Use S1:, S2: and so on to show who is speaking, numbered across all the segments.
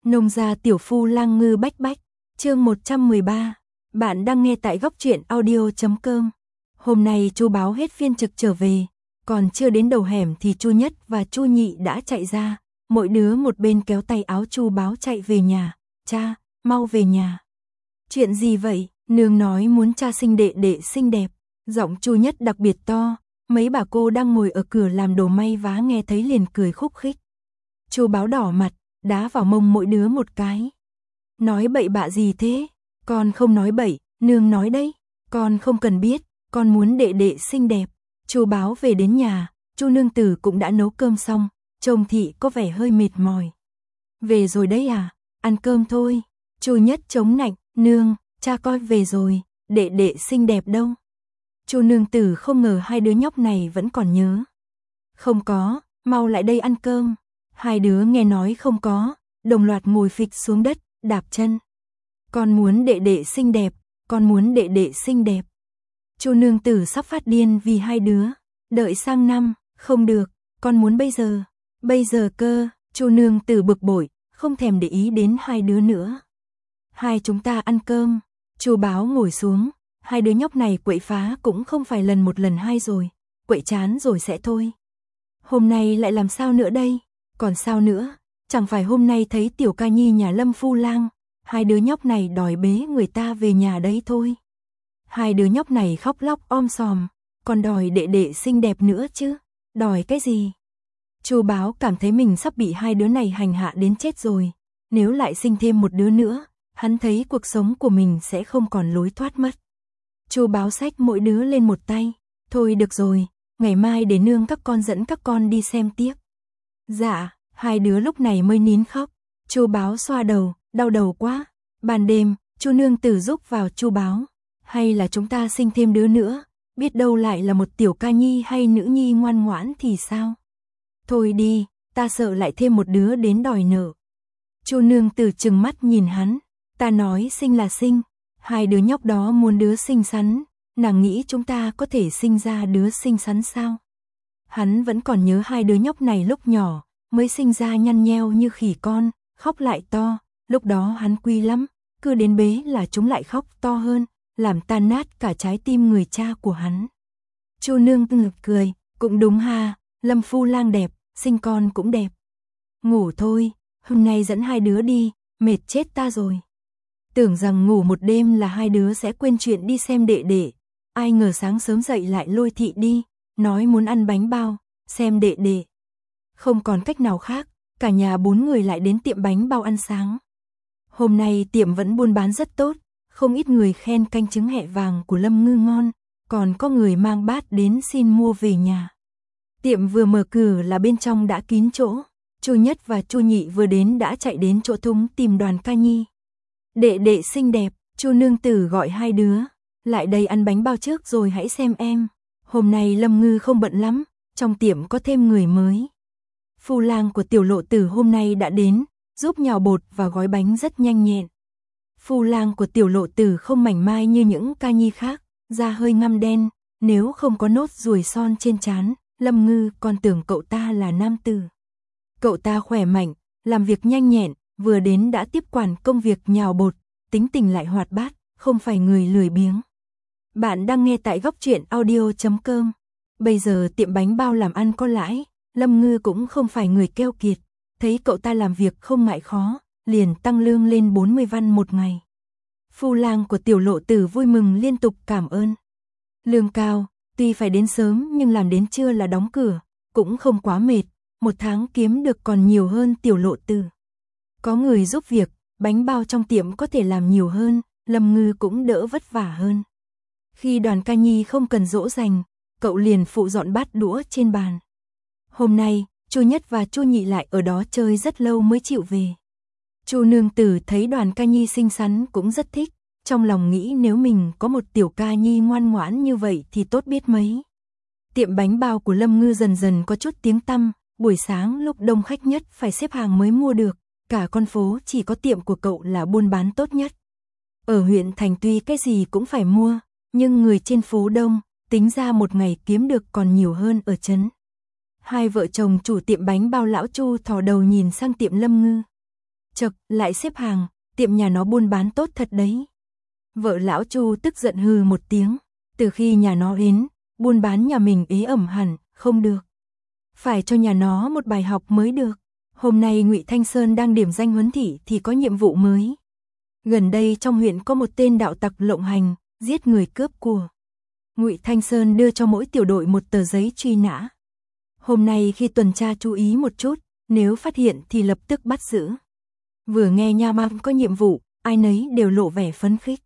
S1: Nông gia tiểu phu lang ngư bách bách, chương 113. Bạn đang nghe tại góc truyện audio.com. Hôm nay Chu Báo hết phiên trực trở về, còn chưa đến đầu hẻm thì Chu Nhất và Chu Nhị đã chạy ra, mỗi đứa một bên kéo tay áo Chu Báo chạy về nhà. Cha, mau về nhà. Chuyện gì vậy? Nương nói muốn cha sinh đệ đệ xinh đẹp. Giọng Chu Nhất đặc biệt to, mấy bà cô đang ngồi ở cửa làm đồ may vá nghe thấy liền cười khúc khích. Chu Báo đỏ mặt, đá vào mông mỗi đứa một cái. Nói bậy bạ gì thế? Con không nói bậy, nương nói đấy. Con không cần biết, con muốn đệ đệ xinh đẹp. Chu Báo về đến nhà, Chu nương tử cũng đã nấu cơm xong, trông thị có vẻ hơi mệt mỏi. Về rồi đấy à? Ăn cơm thôi. Chu Nhất chống nạnh, nương, cha coi về rồi, đệ đệ xinh đẹp đâu. Chu nương tử không ngờ hai đứa nhóc này vẫn còn nhớ. Không có, mau lại đây ăn cơm. Hai đứa nghe nói không có, đồng loạt ngồi phịch xuống đất, đạp chân. Con muốn đệ đệ xinh đẹp, con muốn đệ đệ xinh đẹp. Chu nương tử sắp phát điên vì hai đứa. Đợi sang năm, không được, con muốn bây giờ. Bây giờ cơ. Chu nương tử bực bội, không thèm để ý đến hai đứa nữa. Hai chúng ta ăn cơm. Chu Báo ngồi xuống, hai đứa nhóc này quậy phá cũng không phải lần một lần hai rồi, quậy chán rồi sẽ thôi. Hôm nay lại làm sao nữa đây? Còn sao nữa? Chẳng phải hôm nay thấy tiểu ca nhi nhà Lâm Phu Lang, hai đứa nhóc này đòi bế người ta về nhà đấy thôi. Hai đứa nhóc này khóc lóc om sòm, còn đòi đệ đệ xinh đẹp nữa chứ. Đòi cái gì? Chu Báo cảm thấy mình sắp bị hai đứa này hành hạ đến chết rồi. Nếu lại sinh thêm một đứa nữa, hắn thấy cuộc sống của mình sẽ không còn lối thoát mất. Chu Báo xách mỗi đứa lên một tay. Thôi được rồi, ngày mai để nương các con dẫn các con đi xem tiếp. Dạ, hai đứa lúc này mới nín khóc. Chu Báo xoa đầu, đau đầu quá. Ban đêm, Chu nương tử giúp vào Chu Báo. Hay là chúng ta sinh thêm đứa nữa, biết đâu lại là một tiểu ca nhi hay nữ nhi ngoan ngoãn thì sao? Thôi đi, ta sợ lại thêm một đứa đến đòi nợ. Chu nương tử trừng mắt nhìn hắn. Ta nói sinh là sinh, hai đứa nhóc đó muốn đứa xinh xắn, nàng nghĩ chúng ta có thể sinh ra đứa xinh xắn sao? Hắn vẫn còn nhớ hai đứa nhóc này lúc nhỏ, mới sinh ra nhăn nheo như khỉ con, khóc lại to, lúc đó hắn quy lắm, cứ đến bế là chúng lại khóc to hơn, làm tan nát cả trái tim người cha của hắn. Chu nương tử cười, cũng đúng ha, Lâm Phu Lang đẹp, sinh con cũng đẹp. Ngủ thôi, hôm nay dẫn hai đứa đi, mệt chết ta rồi. Tưởng rằng ngủ một đêm là hai đứa sẽ quên chuyện đi xem đệ đệ, ai ngờ sáng sớm dậy lại lôi thị đi, nói muốn ăn bánh bao, xem đệ đệ. Không còn cách nào khác, cả nhà bốn người lại đến tiệm bánh bao ăn sáng. Hôm nay tiệm vẫn buôn bán rất tốt, không ít người khen canh trứng hẹ vàng của Lâm Ngư ngon, còn có người mang bát đến xin mua về nhà. Tiệm vừa mở cửa là bên trong đã kín chỗ, Chu Nhất và Chu Nhị vừa đến đã chạy đến chỗ thúng tìm Đoàn ca nhi. Đệ đệ xinh đẹp, Chu nương tử gọi hai đứa, lại đây ăn bánh bao trước rồi hãy xem em. Hôm nay Lâm Ngư không bận lắm, trong tiệm có thêm người mới. Phu Lang của tiểu lộ tử hôm nay đã đến, giúp nhào bột và gói bánh rất nhanh nhẹn. Phu Lang của tiểu lộ tử không mảnh mai như những ca nhi khác, da hơi ngăm đen, nếu không có nốt ruồi son trên trán, Lâm Ngư còn tưởng cậu ta là nam tử. Cậu ta khỏe mạnh, làm việc nhanh nhẹn, vừa đến đã tiếp quản công việc nhào bột, tính tình lại hoạt bát, không phải người lười biếng. Bạn đang nghe tại góc truyện audio.com. Bây giờ tiệm bánh bao làm ăn có lãi, Lâm Ngư cũng không phải người keo kiệt, thấy cậu ta làm việc không ngại khó, liền tăng lương lên 40 văn một ngày. Phu Lang của tiểu lộ tử vui mừng liên tục cảm ơn. Lương cao, tuy phải đến sớm nhưng làm đến trưa là đóng cửa, cũng không quá mệt, một tháng kiếm được còn nhiều hơn tiểu lộ tử. Có người giúp việc, bánh bao trong tiệm có thể làm nhiều hơn, Lâm Ngư cũng đỡ vất vả hơn. Khi Đoàn ca nhi không cần dỗ dành, cậu liền phụ dọn bát đũa trên bàn. Hôm nay, Chu Nhất và Chu Nhị lại ở đó chơi rất lâu mới chịu về. Chu nương tử thấy Đoàn ca nhi xinh xắn cũng rất thích, trong lòng nghĩ nếu mình có một tiểu ca nhi ngoan ngoãn như vậy thì tốt biết mấy. Tiệm bánh bao của Lâm Ngư dần dần có chút tiếng tăm, buổi sáng lúc đông khách nhất phải xếp hàng mới mua được, cả con phố chỉ có tiệm của cậu là buôn bán tốt nhất. Ở huyện thành tuy cái gì cũng phải mua, nhưng người trên phố đông, tính ra một ngày kiếm được còn nhiều hơn ở trấn. Hai vợ chồng chủ tiệm bánh bao lão Chu thò đầu nhìn sang tiệm Lâm Ngư. Chậc, lại xếp hàng, tiệm nhà nó buôn bán tốt thật đấy. Vợ lão Chu tức giận hừ một tiếng, từ khi nhà nó đến, buôn bán nhà mình ế ẩm hẳn, không được. Phải cho nhà nó một bài học mới được. Hôm nay Ngụy Thanh Sơn đang điểm danh huấn thị thì có nhiệm vụ mới. Gần đây trong huyện có một tên đạo tặc lộng hành, giết người cướp của. Ngụy Thanh Sơn đưa cho mỗi tiểu đội một tờ giấy truy nã. Hôm nay khi tuần tra chú ý một chút, nếu phát hiện thì lập tức bắt giữ. Vừa nghe nha mang có nhiệm vụ, ai nấy đều lộ vẻ phấn khích.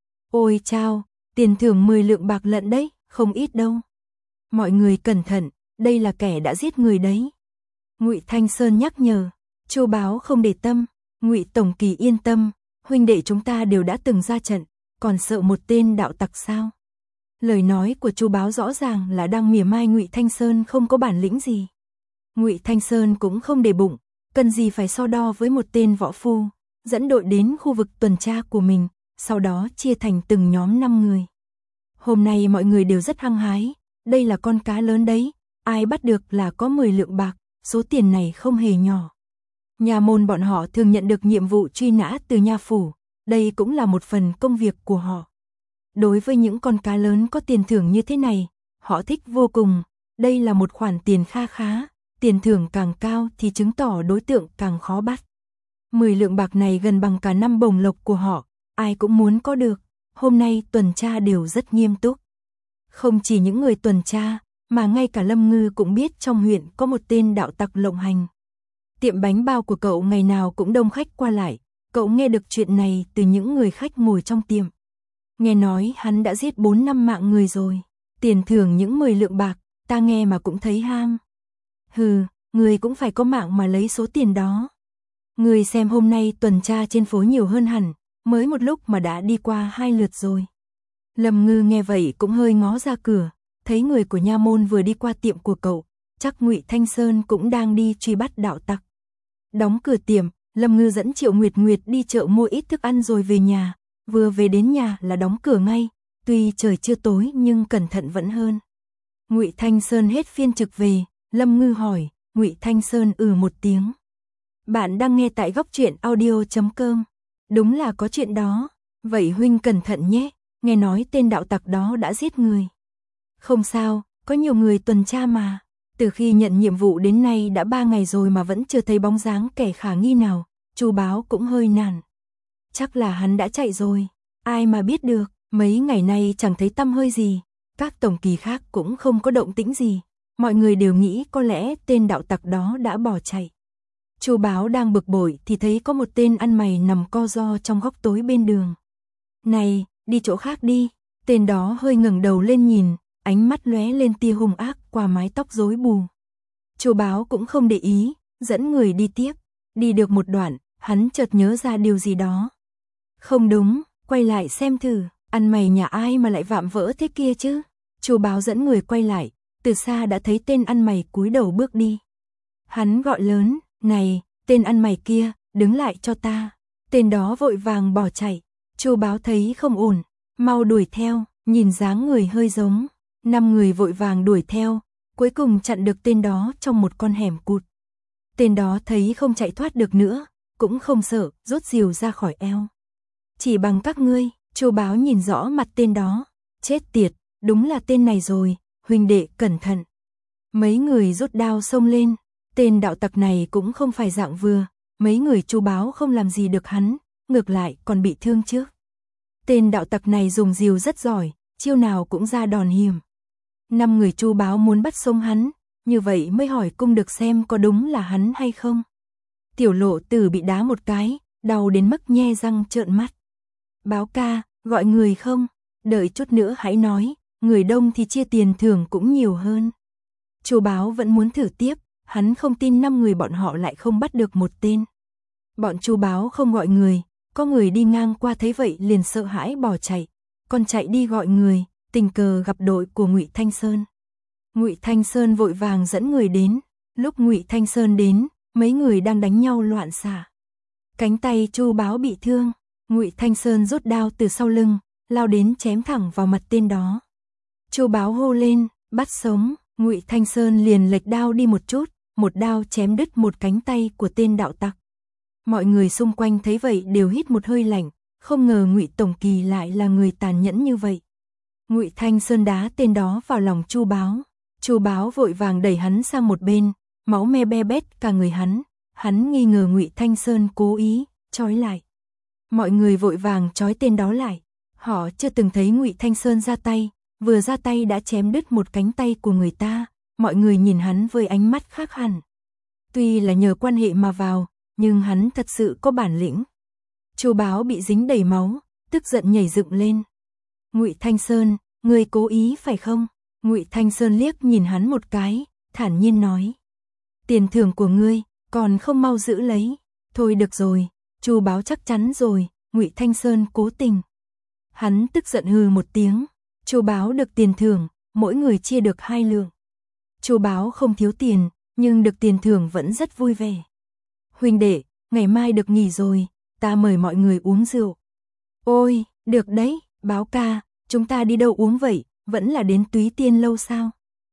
S1: Ôi chao, tiền thưởng 10 lượng bạc lận đấy, không ít đâu. Mọi người cẩn thận, đây là kẻ đã giết người đấy. Ngụy Thanh Sơn nhắc nhở. Chu Báo không để tâm. Ngụy tổng kỳ yên tâm, huynh đệ chúng ta đều đã từng ra trận, còn sợ một tên đạo tặc sao? Lời nói của Chu Báo rõ ràng là đang mỉa mai Ngụy Thanh Sơn không có bản lĩnh gì. Ngụy Thanh Sơn cũng không để bụng, cần gì phải so đo với một tên võ phu, dẫn đội đến khu vực tuần tra của mình, sau đó chia thành từng nhóm 5 người. Hôm nay mọi người đều rất hăng hái, đây là con cá lớn đấy, ai bắt được là có 10 lượng bạc, số tiền này không hề nhỏ. Nha môn bọn họ thường nhận được nhiệm vụ truy nã từ nha phủ, đây cũng là một phần công việc của họ. Đối với những con cá lớn có tiền thưởng như thế này, họ thích vô cùng, đây là một khoản tiền kha khá, tiền thưởng càng cao thì chứng tỏ đối tượng càng khó bắt. 10 lượng bạc này gần bằng cả năm bổng lộc của họ, ai cũng muốn có được, hôm nay tuần tra đều rất nghiêm túc. Không chỉ những người tuần tra, mà ngay cả Lâm Ngư cũng biết trong huyện có một tên đạo tặc lộng hành. Tiệm bánh bao của cậu ngày nào cũng đông khách qua lại, cậu nghe được chuyện này từ những người khách ngồi trong tiệm. Nghe nói hắn đã giết 4 năm mạng người rồi, tiền thưởng những 10 lượng bạc, ta nghe mà cũng thấy ham. Hừ, người cũng phải có mạng mà lấy số tiền đó. Người xem hôm nay tuần tra trên phố nhiều hơn hẳn, mới một lúc mà đã đi qua 2 lượt rồi. Lâm Ngư nghe vậy cũng hơi ngó ra cửa, thấy người của nha môn vừa đi qua tiệm của cậu, chắc Ngụy Thanh Sơn cũng đang đi truy bắt đạo tặc. Đóng cửa tiệm, Lâm Ngư dẫn Triệu Nguyệt Nguyệt đi chợ mua ít thức ăn rồi về nhà, vừa về đến nhà là đóng cửa ngay, tuy trời chưa tối nhưng cẩn thận vẫn hơn. Ngụy Thanh Sơn hết phiên trực về, Lâm Ngư hỏi, Ngụy Thanh Sơn một tiếng. Bạn đang nghe tại góc truyện audio.com. Đúng là có chuyện đó, vậy huynh cẩn thận nhé, nghe nói tên đạo tặc đó đã giết người. Không sao, có nhiều người tuần tra mà, từ khi nhận nhiệm vụ đến nay đã 3 ngày rồi mà vẫn chưa thấy bóng dáng kẻ khả nghi nào, Chu Báo cũng hơi nản. Chắc là hắn đã chạy rồi, ai mà biết được, mấy ngày nay chẳng thấy tăm hơi gì, các tổng kỳ khác cũng không có động tĩnh gì, mọi người đều nghĩ có lẽ tên đạo tặc đó đã bỏ chạy. Chu Báo đang bực bội thì thấy có một tên ăn mày nằm co ro trong góc tối bên đường. Này, đi chỗ khác đi, tên đó hơi ngẩng đầu lên nhìn, ánh mắt lóe lên tia hung ác qua mái tóc rối bù. Chu Báo cũng không để ý, dẫn người đi tiếp, đi được một đoạn, hắn chợt nhớ ra điều gì đó. Không đúng, quay lại xem thử, ăn mày nhà ai mà lại vạm vỡ thế kia chứ. Chu Báo dẫn người quay lại, từ xa đã thấy tên ăn mày cúi đầu bước đi. Hắn gọi lớn, này, tên ăn mày kia, đứng lại cho ta. Tên đó vội vàng bỏ chạy, Chu Báo thấy không ổn, mau đuổi theo, nhìn dáng người hơi giống. 5 người vội vàng đuổi theo, cuối cùng chặn được tên đó trong một con hẻm cụt. Tên đó thấy không chạy thoát được nữa, cũng không sợ, rút rìu ra khỏi eo. Chỉ bằng các ngươi, Chu Báo nhìn rõ mặt tên đó, chết tiệt, đúng là tên này rồi, huynh đệ cẩn thận. Mấy người rút đao xông lên, tên đạo tặc này cũng không phải dạng vừa, mấy người Chu Báo không làm gì được hắn, ngược lại còn bị thương trước. Tên đạo tặc này dùng rìu rất giỏi, chiêu nào cũng ra đòn hiểm. 5 người Chu Báo muốn bắt sống hắn, như vậy mới hỏi cung được xem có đúng là hắn hay không. Tiểu Lộ Tử bị đá một cái, đau đến mức nhe răng trợn mắt. Báo ca, gọi người không? Đợi chút nữa hãy nói, người đông thì chia tiền thưởng cũng nhiều hơn. Chu Báo vẫn muốn thử tiếp, hắn không tin 5 người bọn họ lại không bắt được một tên. Bọn Chu Báo không gọi người, có người đi ngang qua thấy vậy liền sợ hãi bỏ chạy, còn chạy đi gọi người, tình cờ gặp đội của Ngụy Thanh Sơn. Ngụy Thanh Sơn vội vàng dẫn người đến, lúc Ngụy Thanh Sơn đến, mấy người đang đánh nhau loạn xạ. Cánh tay Chu Báo bị thương, Ngụy Thanh Sơn rút đao từ sau lưng, lao đến chém thẳng vào mặt tên đó. Chu Báo hô lên, bắt sống, Ngụy Thanh Sơn liền lệch đao đi một chút, một đao chém đứt một cánh tay của tên đạo tặc. Mọi người xung quanh thấy vậy đều hít một hơi lạnh, không ngờ Ngụy Tổng Kỳ lại là người tàn nhẫn như vậy. Ngụy Thanh Sơn đá tên đó vào lòng Chu Báo. Chu Báo vội vàng đẩy hắn sang một bên, máu me be bét cả người hắn nghi ngờ Ngụy Thanh Sơn cố ý trói lại. Mọi người vội vàng trói tên đó lại. Họ chưa từng thấy Ngụy Thanh Sơn ra tay, vừa ra tay đã chém đứt một cánh tay của người ta, mọi người nhìn hắn với ánh mắt khác hẳn. Tuy là nhờ quan hệ mà vào, nhưng hắn thật sự có bản lĩnh. Chu Báo bị dính đầy máu, tức giận nhảy dựng lên. Ngụy Thanh Sơn, ngươi cố ý phải không? Ngụy Thanh Sơn liếc nhìn hắn một cái, thản nhiên nói. Tiền thưởng của ngươi, còn không mau giữ lấy. Thôi được rồi, Chu Báo chắc chắn rồi, Ngụy Thanh Sơn cố tình. Hắn tức giận hừ một tiếng. Chu Báo được tiền thưởng, mỗi người chia được 2 lượng. Chu Báo không thiếu tiền, nhưng được tiền thưởng vẫn rất vui vẻ. Huynh đệ, ngày mai được nghỉ rồi, ta mời mọi người uống rượu. Ôi, được đấy, Báo ca, chúng ta đi đâu uống vậy, vẫn là đến Túy Tiên lâu sao?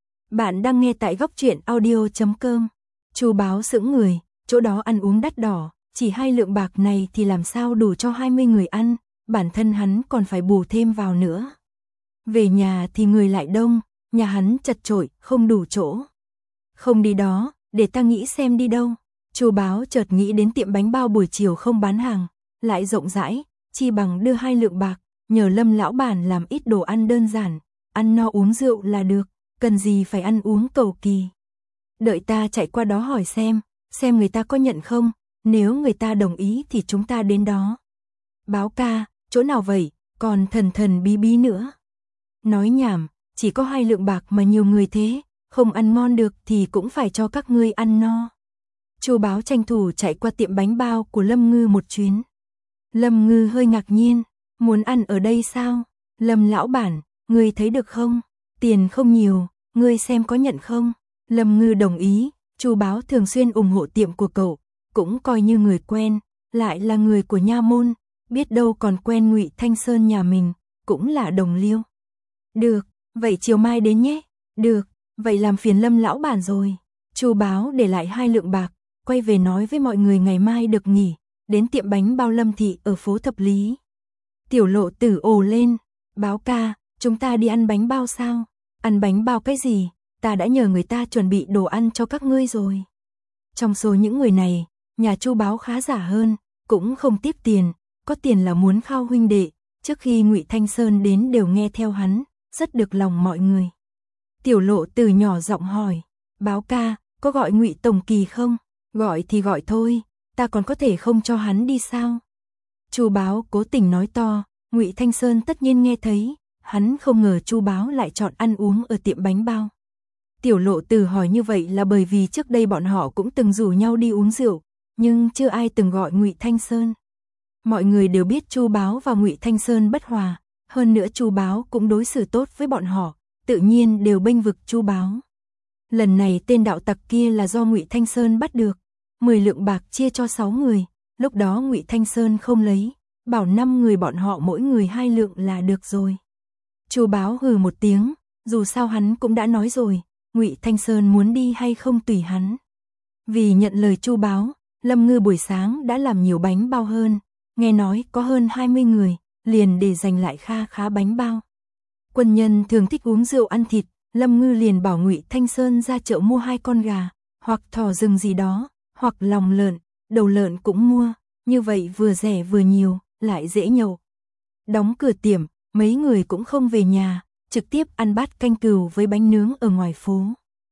S1: Bạn đang nghe tại góc truyện audio.com. Chu Báo sững người, chỗ đó ăn uống đắt đỏ, chỉ 2 lượng bạc này thì làm sao đủ cho 20 người ăn, bản thân hắn còn phải bù thêm vào nữa. Về nhà thì người lại đông, nhà hắn chật chội, không đủ chỗ. Không đi đó, để ta nghĩ xem đi đâu. Chu Báo chợt nghĩ đến tiệm bánh bao buổi chiều không bán hàng, lại rộng rãi, chi bằng đưa 2 lượng bạc, nhờ Lâm lão bản làm ít đồ ăn đơn giản, ăn no uống rượu là được, cần gì phải ăn uống cầu kỳ. Đợi ta chạy qua đó hỏi xem người ta có nhận không, nếu người ta đồng ý thì chúng ta đến đó. Báo ca, chỗ nào vậy, còn thần bí bí nữa. Nói nhảm, chỉ có 2 lượng bạc mà nhiều người thế, không ăn ngon được thì cũng phải cho các ngươi ăn no. Chu Báo tranh thủ chạy qua tiệm bánh bao của Lâm Ngư một chuyến. Lâm Ngư hơi ngạc nhiên, muốn ăn ở đây sao? Lâm lão bản, ngươi thấy được không? Tiền không nhiều, ngươi xem có nhận không? Lâm Ngư đồng ý, Chu Báo thường xuyên ủng hộ tiệm của cậu, cũng coi như người quen, lại là người của nha môn, biết đâu còn quen Ngụy Thanh Sơn nhà mình, cũng là đồng liêu. Được, vậy chiều mai đến nhé. Được, vậy làm phiền Lâm lão bản rồi. Chu Báo để lại 2 lượng bạc, quay về nói với mọi người ngày mai được nghỉ, đến tiệm bánh bao Lâm thị ở phố Thập Lý. Tiểu Lộ Tử ồ lên, Báo ca, chúng ta đi ăn bánh bao sao? Ăn bánh bao cái gì? Ta đã nhờ người ta chuẩn bị đồ ăn cho các ngươi rồi. Trong số những người này, nhà Chu Báo khá giả hơn, cũng không tiếp tiền, có tiền là muốn khao huynh đệ, trước khi Ngụy Thanh Sơn đến đều nghe theo hắn, rất được lòng mọi người. Tiểu Lộ Tử nhỏ giọng hỏi, Báo ca, có gọi Ngụy Tổng Kỳ không? Gọi thì gọi thôi, ta còn có thể không cho hắn đi sao? Chu Báo cố tình nói to, Ngụy Thanh Sơn tất nhiên nghe thấy, hắn không ngờ Chu Báo lại chọn ăn uống ở tiệm bánh bao. Tiểu Lộ Tử hỏi như vậy là bởi vì trước đây bọn họ cũng từng rủ nhau đi uống rượu, nhưng chưa ai từng gọi Ngụy Thanh Sơn. Mọi người đều biết Chu Báo và Ngụy Thanh Sơn bất hòa, hơn nữa Chu Báo cũng đối xử tốt với bọn họ, tự nhiên đều bênh vực Chu Báo. Lần này tên đạo tặc kia là do Ngụy Thanh Sơn bắt được, 10 lượng bạc chia cho 6 người, lúc đó Ngụy Thanh Sơn không lấy, bảo 5 người bọn họ mỗi người 2 lượng là được rồi. Chu Báo hừ một tiếng, dù sao hắn cũng đã nói rồi, Ngụy Thanh Sơn muốn đi hay không tùy hắn. Vì nhận lời Chu Báo, Lâm Ngư buổi sáng đã làm nhiều bánh bao hơn, nghe nói có hơn 20 người, liền để dành lại kha khá bánh bao. Quân nhân thường thích uống rượu ăn thịt, Lâm Ngư liền bảo Ngụy Thanh Sơn ra chợ mua 2 con gà, hoặc thỏ rừng gì đó, hoặc lòng lợn, đầu lợn cũng mua, như vậy vừa rẻ vừa nhiều, lại dễ nhậu. Đóng cửa tiệm, mấy người cũng không về nhà, trực tiếp ăn bát canh cừu với bánh nướng ở ngoài phố.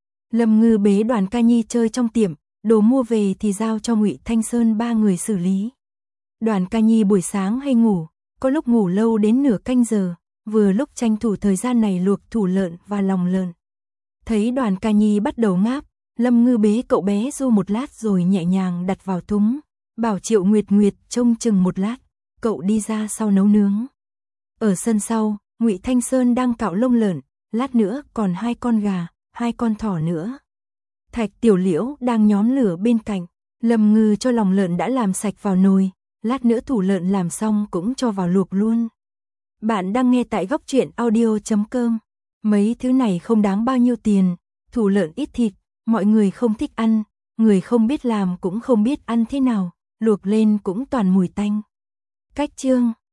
S1: Lâm Ngư bế Đoàn Ca Nhi chơi trong tiệm, đồ mua về thì giao cho Ngụy Thanh Sơn 3 người xử lý. Đoàn Ca Nhi buổi sáng hay ngủ, có lúc ngủ lâu đến nửa canh giờ, vừa lúc tranh thủ thời gian này luộc thủ lợn và lòng lợn. Thấy Đoàn Ca Nhi bắt đầu ngáp, Lâm Ngư bế cậu bé Du một lát rồi nhẹ nhàng đặt vào thúng, bảo Triệu Nguyệt Nguyệt trông chừng một lát, cậu đi ra sau nấu nướng. Ở sân sau, Ngụy Thanh Sơn đang cạo lông lợn, lát nữa còn 2 con gà, 2 con thỏ nữa. Thạch Tiểu Liễu đang nhóm lửa bên cạnh, Lâm Ngư cho lòng lợn đã làm sạch vào nồi, lát nữa thủ lợn làm xong cũng cho vào luộc luôn. Bạn đang nghe tại góc truyện audio.com. Mấy thứ này không đáng bao nhiêu tiền, thủ lợn ít thịt, mọi người không thích ăn, người không biết làm cũng không biết ăn thế nào, luộc lên cũng toàn mùi tanh. Cách chương